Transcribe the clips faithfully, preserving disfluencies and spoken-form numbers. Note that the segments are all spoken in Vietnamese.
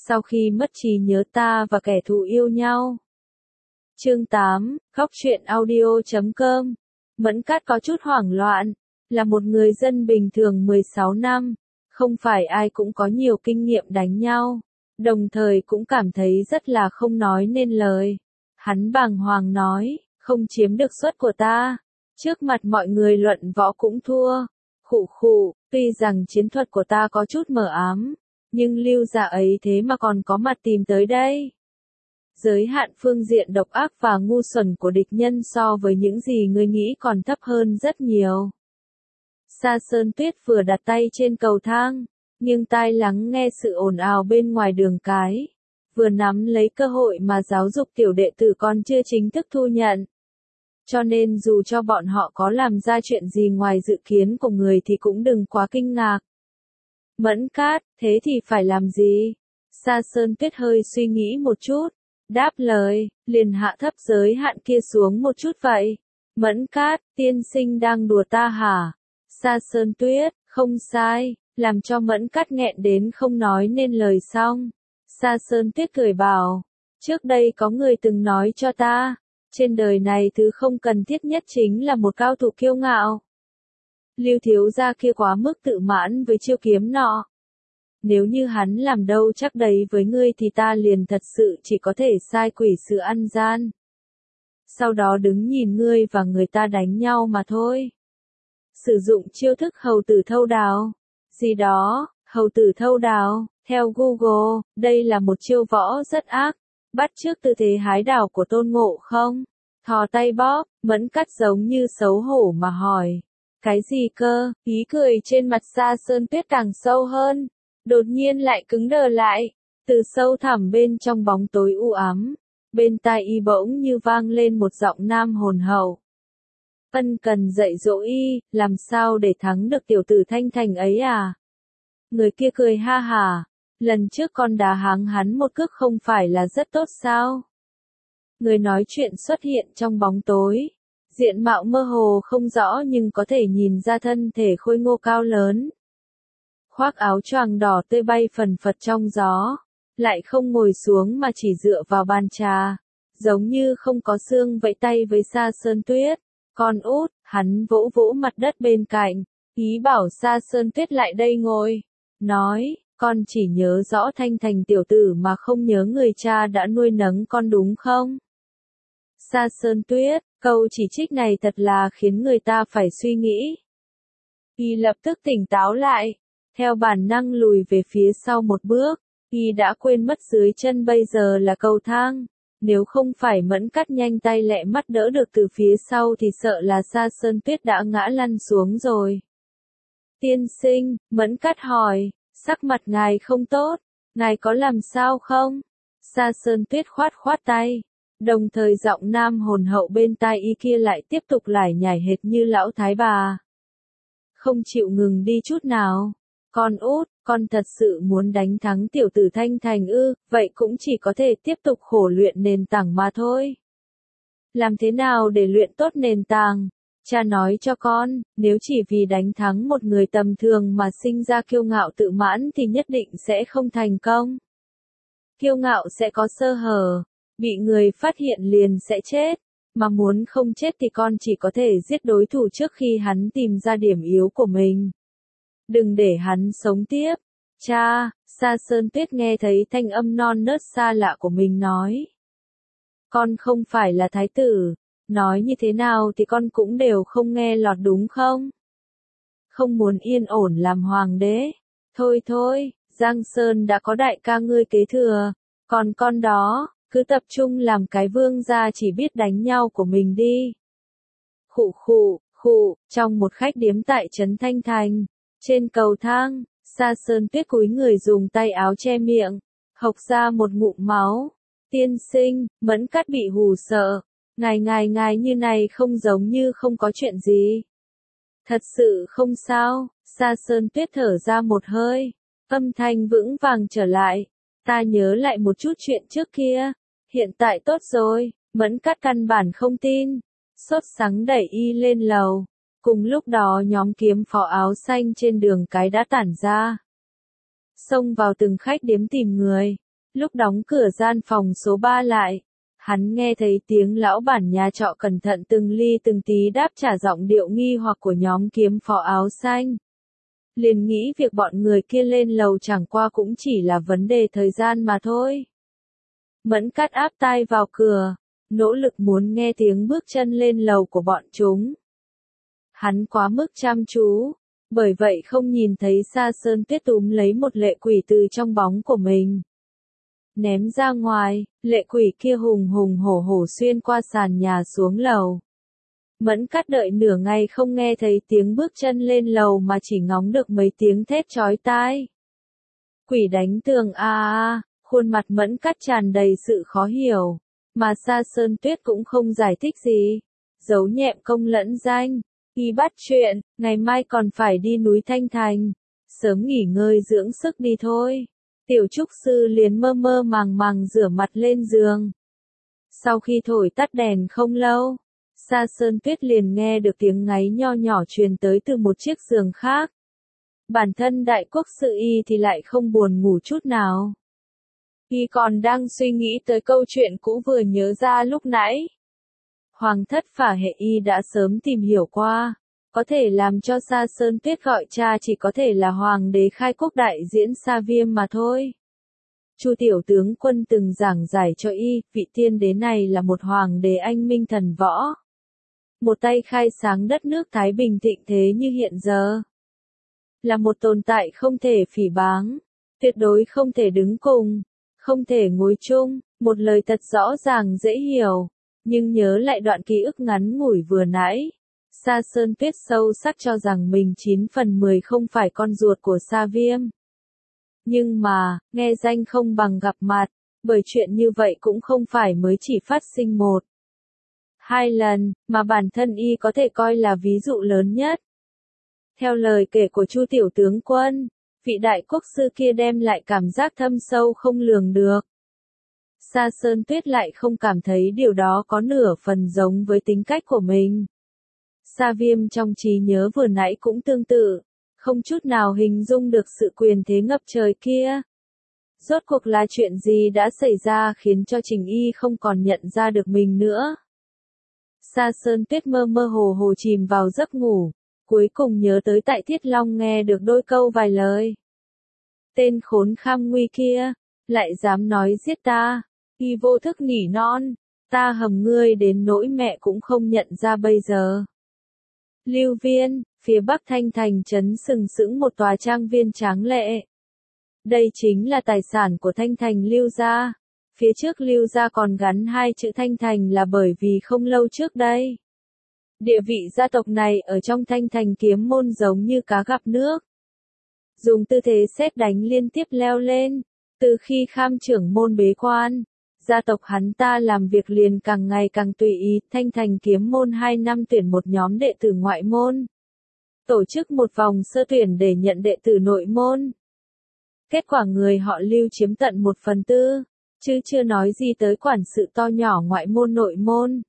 sau khi mất trí nhớ ta và kẻ thù yêu nhau. Chương tám, Góc truyện audio chấm com. Mẫn Cát có chút hoảng loạn, là một người dân bình thường mười sáu năm, không phải ai cũng có nhiều kinh nghiệm đánh nhau, đồng thời cũng cảm thấy rất là không nói nên lời. Hắn bàng hoàng nói, không chiếm được suất của ta, trước mặt mọi người luận võ cũng thua. Khụ khụ, tuy rằng chiến thuật của ta có chút mờ ám, nhưng Lưu gia ấy thế mà còn có mặt tìm tới đây. Giới hạn phương diện độc ác và ngu xuẩn của địch nhân so với những gì ngươi nghĩ còn thấp hơn rất nhiều. Sa Sơn Tuyết vừa đặt tay trên cầu thang, nghiêng tai lắng nghe sự ồn ào bên ngoài đường cái, vừa nắm lấy cơ hội mà giáo dục tiểu đệ tử còn chưa chính thức thu nhận. Cho nên dù cho bọn họ có làm ra chuyện gì ngoài dự kiến của người thì cũng đừng quá kinh ngạc. Mẫn Cát, thế thì phải làm gì? Sa Sơn Tuyết hơi suy nghĩ một chút, đáp lời, liền hạ thấp giới hạn kia xuống một chút vậy. Mẫn Cát, tiên sinh đang đùa ta hả? Sa Sơn Tuyết, không sai, làm cho Mẫn Cát nghẹn đến không nói nên lời xong. Sa Sơn Tuyết cười bảo, trước đây có người từng nói cho ta, trên đời này thứ không cần thiết nhất chính là một cao thủ kiêu ngạo. Lưu thiếu gia kia quá mức tự mãn với chiêu kiếm nọ. Nếu như hắn làm đâu chắc đấy với ngươi thì ta liền thật sự chỉ có thể sai quỷ sự ăn gian. Sau đó đứng nhìn ngươi và người ta đánh nhau mà thôi. Sử dụng chiêu thức hầu tử thâu đào. Gì đó, hầu tử thâu đào, theo Google, đây là một chiêu võ rất ác, bắt chước tư thế hái đào của Tôn Ngộ Không. Thò tay bóp, Mẫn Cát giống như xấu hổ mà hỏi. Cái gì cơ? Ý cười trên mặt Sa Sơn Tuyết càng sâu hơn, đột nhiên lại cứng đờ lại, từ sâu thẳm bên trong bóng tối u ám, bên tai y bỗng như vang lên một giọng nam hồn hậu. Ân cần dạy dỗ y, làm sao để thắng được tiểu tử Thanh Thành ấy à? Người kia cười ha hả, lần trước con đá háng hắn một cước không phải là rất tốt sao? Người nói chuyện xuất hiện trong bóng tối, diện mạo mơ hồ không rõ nhưng có thể nhìn ra thân thể khôi ngô cao lớn. Khoác áo choàng đỏ tươi bay phần phật trong gió, lại không ngồi xuống mà chỉ dựa vào bàn trà, giống như không có xương vẫy tay với Sa Sơn Tuyết. Con út, hắn vỗ vỗ mặt đất bên cạnh, ý bảo Sa Sơn Tuyết lại đây ngồi, nói, con chỉ nhớ rõ Thanh Thành tiểu tử mà không nhớ người cha đã nuôi nấng con đúng không? Sa Sơn Tuyết, câu chỉ trích này thật là khiến người ta phải suy nghĩ. Y lập tức tỉnh táo lại, theo bản năng lùi về phía sau một bước, y đã quên mất dưới chân bây giờ là cầu thang. Nếu không phải Mẫn Cát nhanh tay lẹ mắt đỡ được từ phía sau thì sợ là Sa Sơn Tuyết đã ngã lăn xuống rồi. Tiên sinh, Mẫn Cát hỏi, sắc mặt ngài không tốt, ngài có làm sao không? Sa Sơn Tuyết khoát khoát tay, đồng thời giọng nam hồn hậu bên tai y kia lại tiếp tục lải nhải hệt như lão thái bà. Không chịu ngừng đi chút nào. Con út, con thật sự muốn đánh thắng tiểu tử Thanh Thành ư, vậy cũng chỉ có thể tiếp tục khổ luyện nền tảng mà thôi. Làm thế nào để luyện tốt nền tảng? Cha nói cho con, nếu chỉ vì đánh thắng một người tầm thường mà sinh ra kiêu ngạo tự mãn thì nhất định sẽ không thành công. Kiêu ngạo sẽ có sơ hở, bị người phát hiện liền sẽ chết, mà muốn không chết thì con chỉ có thể giết đối thủ trước khi hắn tìm ra điểm yếu của mình. Đừng để hắn sống tiếp. Cha, Sa Sơn Tuyết nghe thấy thanh âm non nớt xa lạ của mình nói. Con không phải là thái tử, nói như thế nào thì con cũng đều không nghe lọt đúng không? Không muốn yên ổn làm hoàng đế. Thôi thôi, Giang Sơn đã có đại ca ngươi kế thừa, còn con đó, cứ tập trung làm cái vương gia chỉ biết đánh nhau của mình đi. Khụ khụ, khụ, trong một khách điếm tại trấn Thanh Thành. Trên cầu thang, Sa Sơn Tuyết cúi người dùng tay áo che miệng, hộc ra một ngụm máu. Tiên sinh, Mẫn Cát bị hù sợ. Ngài ngài ngài như này không giống như không có chuyện gì. Thật sự không sao, Sa Sơn Tuyết thở ra một hơi, âm thanh vững vàng trở lại. Ta nhớ lại một chút chuyện trước kia, hiện tại tốt rồi. Mẫn Cát căn bản không tin, sốt sắng đẩy y lên lầu. Cùng lúc đó nhóm kiếm phó áo xanh trên đường cái đã tản ra. Xông vào từng khách điếm tìm người. Lúc đóng cửa gian phòng số ba lại, hắn nghe thấy tiếng lão bản nhà trọ cẩn thận từng ly từng tí đáp trả giọng điệu nghi hoặc của nhóm kiếm phó áo xanh. Liền nghĩ việc bọn người kia lên lầu chẳng qua cũng chỉ là vấn đề thời gian mà thôi. Mẫn Cát áp tai vào cửa, nỗ lực muốn nghe tiếng bước chân lên lầu của bọn chúng. Hắn quá mức chăm chú, bởi vậy không nhìn thấy Sa Sơn Tuyết túm lấy một lệ quỷ từ trong bóng của mình. Ném ra ngoài, lệ quỷ kia hùng hùng hổ hổ xuyên qua sàn nhà xuống lầu. Mẫn Cát đợi nửa ngày không nghe thấy tiếng bước chân lên lầu mà chỉ ngóng được mấy tiếng thét chói tai. Quỷ đánh tường a a, khuôn mặt Mẫn Cát tràn đầy sự khó hiểu, mà Sa Sơn Tuyết cũng không giải thích gì. Giấu nhẹm công lẫn danh, y bắt chuyện, ngày mai còn phải đi núi Thanh Thành, sớm nghỉ ngơi dưỡng sức đi thôi. Tiểu trúc sư liền mơ mơ màng màng rửa mặt lên giường. Sau khi thổi tắt đèn không lâu, Sa Sơn Tuyết liền nghe được tiếng ngáy nho nhỏ truyền tới từ một chiếc giường khác. Bản thân đại quốc sư y thì lại không buồn ngủ chút nào. Y còn đang suy nghĩ tới câu chuyện cũ vừa nhớ ra lúc nãy. Hoàng thất Phả Hệ Y đã sớm tìm hiểu qua, có thể làm cho Sa Sơn Tuyết gọi cha chỉ có thể là Hoàng đế khai quốc đại diễn Sa Viêm mà thôi. Chu tiểu tướng quân từng giảng giải cho y, vị tiên đế này là một hoàng đế anh minh thần võ. Một tay khai sáng đất nước Thái Bình thịnh thế như hiện giờ. Là một tồn tại không thể phỉ báng, tuyệt đối không thể đứng cùng, không thể ngồi chung, một lời thật rõ ràng dễ hiểu. Nhưng nhớ lại đoạn ký ức ngắn ngủi vừa nãy, Sa Sơn Tuyết sâu sắc cho rằng mình chín phần mười không phải con ruột của Sa Viêm. Nhưng mà, nghe danh không bằng gặp mặt, bởi chuyện như vậy cũng không phải mới chỉ phát sinh một, hai lần, mà bản thân y có thể coi là ví dụ lớn nhất. Theo lời kể của Chu tiểu tướng quân, vị đại quốc sư kia đem lại cảm giác thâm sâu không lường được. Sa Sơn Tuyết lại không cảm thấy điều đó có nửa phần giống với tính cách của mình. Sa Viêm trong trí nhớ vừa nãy cũng tương tự, không chút nào hình dung được sự quyền thế ngập trời kia. Rốt cuộc là chuyện gì đã xảy ra khiến cho Trình Y không còn nhận ra được mình nữa. Sa Sơn Tuyết mơ mơ hồ hồ chìm vào giấc ngủ, cuối cùng nhớ tới tại Thiết Long nghe được đôi câu vài lời. Tên khốn kham nguy kia, lại dám nói giết ta. Y vô thức nỉ non, ta hầm ngươi đến nỗi mẹ cũng không nhận ra bây giờ. Lưu Viên, phía bắc Thanh Thành trấn sừng sững một tòa trang viên tráng lệ. Đây chính là tài sản của Thanh Thành Lưu gia. Phía trước Lưu gia còn gắn hai chữ Thanh Thành là bởi vì không lâu trước đây. Địa vị gia tộc này ở trong Thanh Thành kiếm môn giống như cá gặp nước. Dùng tư thế sét đánh liên tiếp leo lên, từ khi Kham trưởng môn bế quan. Gia tộc hắn ta làm việc liền càng ngày càng tùy ý, Thanh Thành kiếm môn hai năm tuyển một nhóm đệ tử ngoại môn. Tổ chức một vòng sơ tuyển để nhận đệ tử nội môn. Kết quả người họ Lưu chiếm tận một phần tư, chứ chưa nói gì tới quản sự to nhỏ ngoại môn nội môn.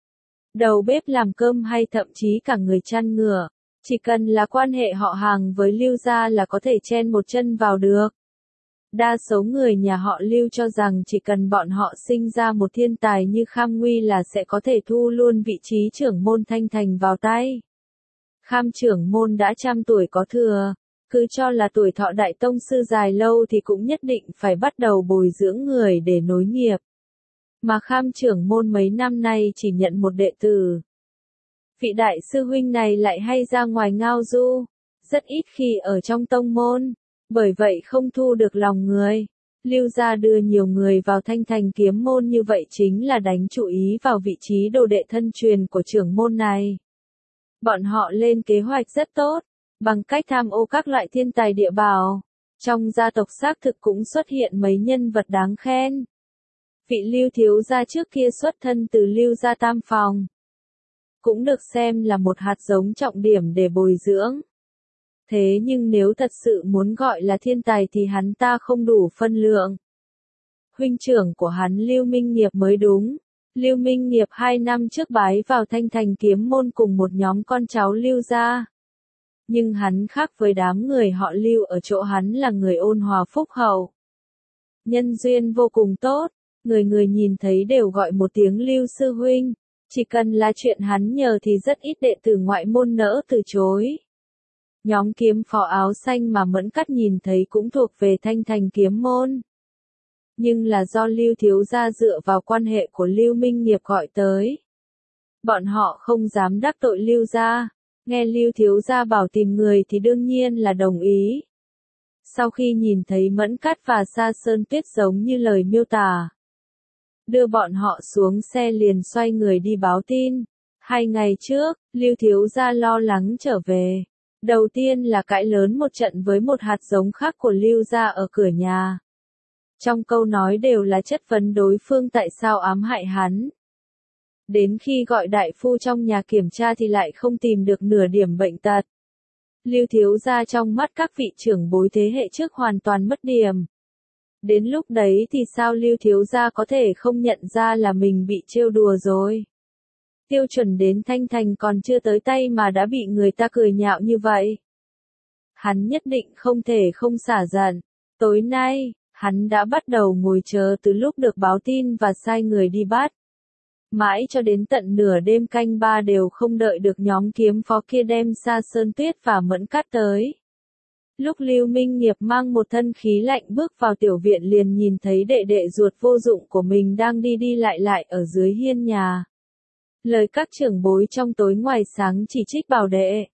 Đầu bếp làm cơm hay thậm chí cả người chăn ngựa, chỉ cần là quan hệ họ hàng với Lưu gia là có thể chen một chân vào được. Đa số người nhà họ Lưu cho rằng chỉ cần bọn họ sinh ra một thiên tài như Kham Nguy là sẽ có thể thu luôn vị trí trưởng môn Thanh Thành vào tay. Kham trưởng môn đã trăm tuổi có thừa, cứ cho là tuổi thọ đại tông sư dài lâu thì cũng nhất định phải bắt đầu bồi dưỡng người để nối nghiệp. Mà Kham trưởng môn mấy năm nay chỉ nhận một đệ tử. Vị đại sư huynh này lại hay ra ngoài ngao du, rất ít khi ở trong tông môn. Bởi vậy không thu được lòng người. Lưu gia đưa nhiều người vào Thanh Thành kiếm môn như vậy chính là đánh chủ ý vào vị trí đồ đệ thân truyền của trưởng môn này. Bọn họ lên kế hoạch rất tốt, bằng cách tham ô các loại thiên tài địa bảo. Trong gia tộc xác thực cũng xuất hiện mấy nhân vật đáng khen. Vị Lưu thiếu gia trước kia xuất thân từ Lưu gia tam phòng. Cũng được xem là một hạt giống trọng điểm để bồi dưỡng. Thế nhưng nếu thật sự muốn gọi là thiên tài thì hắn ta không đủ phân lượng. Huynh trưởng của hắn Lưu Minh Nghiệp mới đúng. Lưu Minh Nghiệp hai năm trước bái vào Thanh Thành kiếm môn cùng một nhóm con cháu Lưu gia. Nhưng hắn khác với đám người họ Lưu ở chỗ hắn là người ôn hòa phúc hậu. nhân duyên vô cùng tốt, người người nhìn thấy đều gọi một tiếng Lưu sư huynh, chỉ cần là chuyện hắn nhờ thì rất ít đệ tử ngoại môn nỡ từ chối. Nhóm kiếm phó áo xanh mà Mẫn Cát nhìn thấy cũng thuộc về Thanh Thành kiếm môn. Nhưng là do Lưu thiếu gia dựa vào quan hệ của Lưu Minh Nghiệp gọi tới. Bọn họ không dám đắc tội Lưu gia, nghe Lưu thiếu gia bảo tìm người thì đương nhiên là đồng ý. Sau khi nhìn thấy Mẫn Cát và Sa Sơn Tuyết giống như lời miêu tả, đưa bọn họ xuống xe liền xoay người đi báo tin. Hai ngày trước, Lưu thiếu gia lo lắng trở về. Đầu tiên là cãi lớn một trận với một hạt giống khác của Lưu gia ở cửa nhà. Trong câu nói đều là chất vấn đối phương tại sao ám hại hắn. Đến khi gọi đại phu trong nhà kiểm tra thì lại không tìm được nửa điểm bệnh tật. Lưu thiếu gia trong mắt các vị trưởng bối thế hệ trước hoàn toàn mất điểm. Đến lúc đấy thì sao Lưu thiếu gia có thể không nhận ra là mình bị trêu đùa rồi. Tiêu chuẩn đến Thanh Thành còn chưa tới tay mà đã bị người ta cười nhạo như vậy. Hắn nhất định không thể không xả giận. Tối nay, hắn đã bắt đầu ngồi chờ từ lúc được báo tin và sai người đi bắt. Mãi cho đến tận nửa đêm canh ba đều không đợi được nhóm kiếm phó kia đem Sa Sơn Tuyết và Mẫn Cát tới. Lúc Lưu Minh Nghiệp mang một thân khí lạnh bước vào tiểu viện liền nhìn thấy đệ đệ ruột vô dụng của mình đang đi đi lại lại ở dưới hiên nhà. Lời các trưởng bối trong tối ngoài sáng chỉ trích bảo đệ.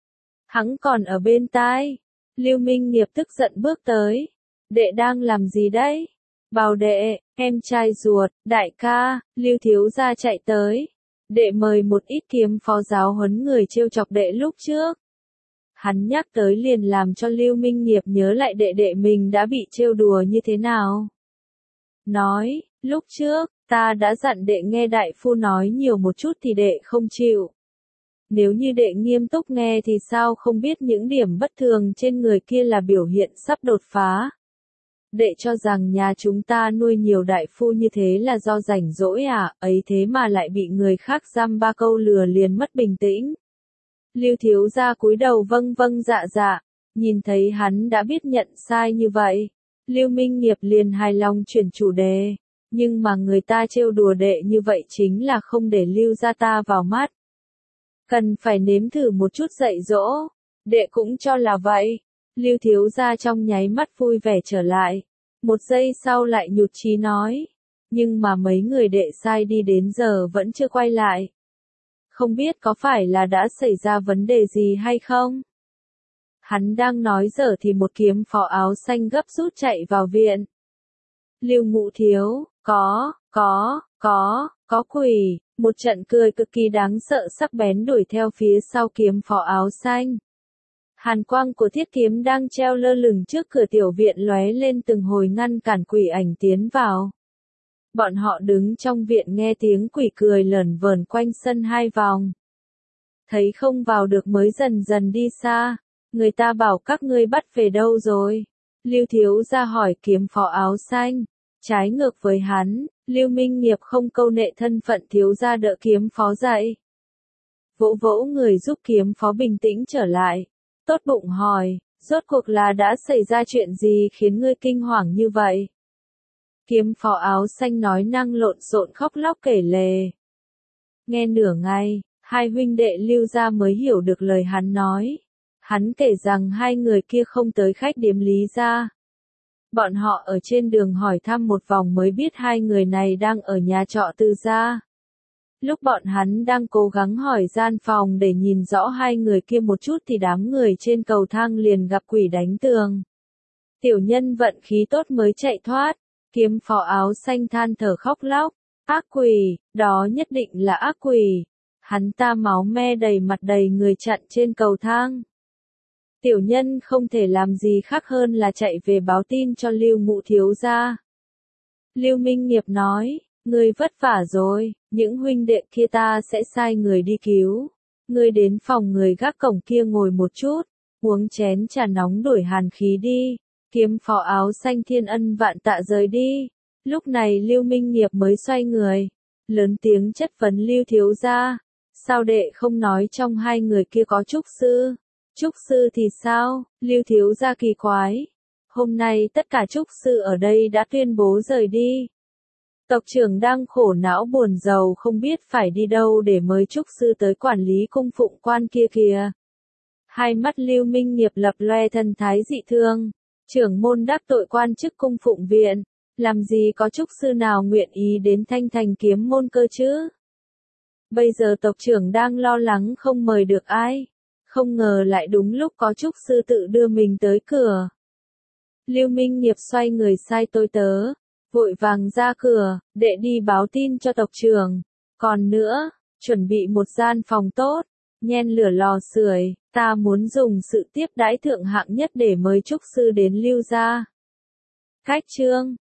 Hắn còn ở bên tai. Lưu Minh Nghiệp tức giận bước tới. Đệ đang làm gì đấy? Bảo đệ, em trai ruột, đại ca, Lưu thiếu gia chạy tới. Đệ mời một ít kiếm phó giáo huấn người trêu chọc đệ lúc trước. Hắn nhắc tới liền làm cho Lưu Minh Nghiệp nhớ lại đệ đệ mình đã bị trêu đùa như thế nào. Nói, lúc trước, ta đã dặn đệ nghe đại phu nói nhiều một chút thì đệ không chịu. Nếu như đệ nghiêm túc nghe thì sao không biết những điểm bất thường trên người kia là biểu hiện sắp đột phá. Đệ cho rằng nhà chúng ta nuôi nhiều đại phu như thế là do rảnh rỗi à, ấy thế mà lại bị người khác giam ba câu lừa liền mất bình tĩnh. Lưu thiếu gia cúi đầu vâng vâng dạ dạ, nhìn thấy hắn đã biết nhận sai như vậy. Lưu Minh Nghiệp liền hài lòng chuyển chủ đề, nhưng mà người ta trêu đùa đệ như vậy chính là không để Lưu gia ta vào mắt. Cần phải nếm thử một chút dạy dỗ, đệ cũng cho là vậy. Lưu thiếu gia trong nháy mắt vui vẻ trở lại, một giây sau lại nhụt chí nói, nhưng mà mấy người đệ sai đi đến giờ vẫn chưa quay lại. Không biết có phải là đã xảy ra vấn đề gì hay không? Hắn đang nói dở thì một kiếm phó áo xanh gấp rút chạy vào viện. Lưu Ngũ thiếu, có, có, có, có quỷ, một trận cười cực kỳ đáng sợ sắc bén đuổi theo phía sau kiếm phó áo xanh. Hàn quang của thiết kiếm đang treo lơ lửng trước cửa tiểu viện lóe lên từng hồi ngăn cản quỷ ảnh tiến vào. Bọn họ đứng trong viện nghe tiếng quỷ cười lởn vởn quanh sân hai vòng. Thấy không vào được mới dần dần đi xa. Người ta bảo các ngươi bắt về đâu rồi? Lưu thiếu gia hỏi kiếm phó áo xanh. Trái ngược với hắn, Lưu Minh Nghiệp không câu nệ thân phận thiếu gia đỡ kiếm phó dậy. Vỗ vỗ người giúp kiếm phó bình tĩnh trở lại. Tốt bụng hỏi, rốt cuộc là đã xảy ra chuyện gì khiến ngươi kinh hoàng như vậy? Kiếm phó áo xanh nói năng lộn xộn khóc lóc kể lể. Nghe nửa ngày, hai huynh đệ Lưu gia mới hiểu được lời hắn nói. Hắn kể rằng hai người kia không tới khách điếm Lý gia. Bọn họ ở trên đường hỏi thăm một vòng mới biết hai người này đang ở nhà trọ Từ gia. Lúc bọn hắn đang cố gắng hỏi gian phòng để nhìn rõ hai người kia một chút thì đám người trên cầu thang liền gặp quỷ đánh tường. Tiểu nhân vận khí tốt mới chạy thoát. Kiếm phó áo xanh than thở khóc lóc. Ác quỷ, đó nhất định là ác quỷ. Hắn ta máu me đầy mặt đầy người chặn trên cầu thang. Tiểu nhân không thể làm gì khác hơn là chạy về báo tin cho Lưu Ngũ thiếu gia. Lưu Minh Nghiệp nói, ngươi vất vả rồi, những huynh đệ kia ta sẽ sai người đi cứu. Ngươi đến phòng người gác cổng kia ngồi một chút, uống chén trà nóng đuổi hàn khí đi. Kiếm phó áo xanh thiên ân vạn tạ rời đi. Lúc này Lưu Minh Nghiệp mới xoay người, lớn tiếng chất vấn Lưu thiếu gia. Sao đệ không nói trong hai người kia có trúc sư? Trúc sư thì sao? Lưu thiếu gia kỳ quái. hôm nay tất cả trúc sư ở đây đã tuyên bố rời đi. Tộc trưởng đang khổ não buồn rầu không biết phải đi đâu để mời trúc sư tới quản lý cung phụng quan kia kìa. Hai mắt Lưu Minh Nghiệp lập loe thần thái dị thương. Trưởng môn đắc tội quan chức cung phụng viện, làm gì có trúc sư nào nguyện ý đến Thanh Thành kiếm môn cơ chứ? Bây giờ tộc trưởng đang lo lắng không mời được ai, không ngờ lại đúng lúc có trúc sư tự đưa mình tới cửa. Lưu Minh Nghiệp xoay người sai tôi tớ, vội vàng ra cửa, để đi báo tin cho tộc trưởng. Còn nữa, chuẩn bị một gian phòng tốt, nhen lửa lò sưởi, ta muốn dùng sự tiếp đãi thượng hạng nhất để mời trúc sư đến Lưu gia. Khách trương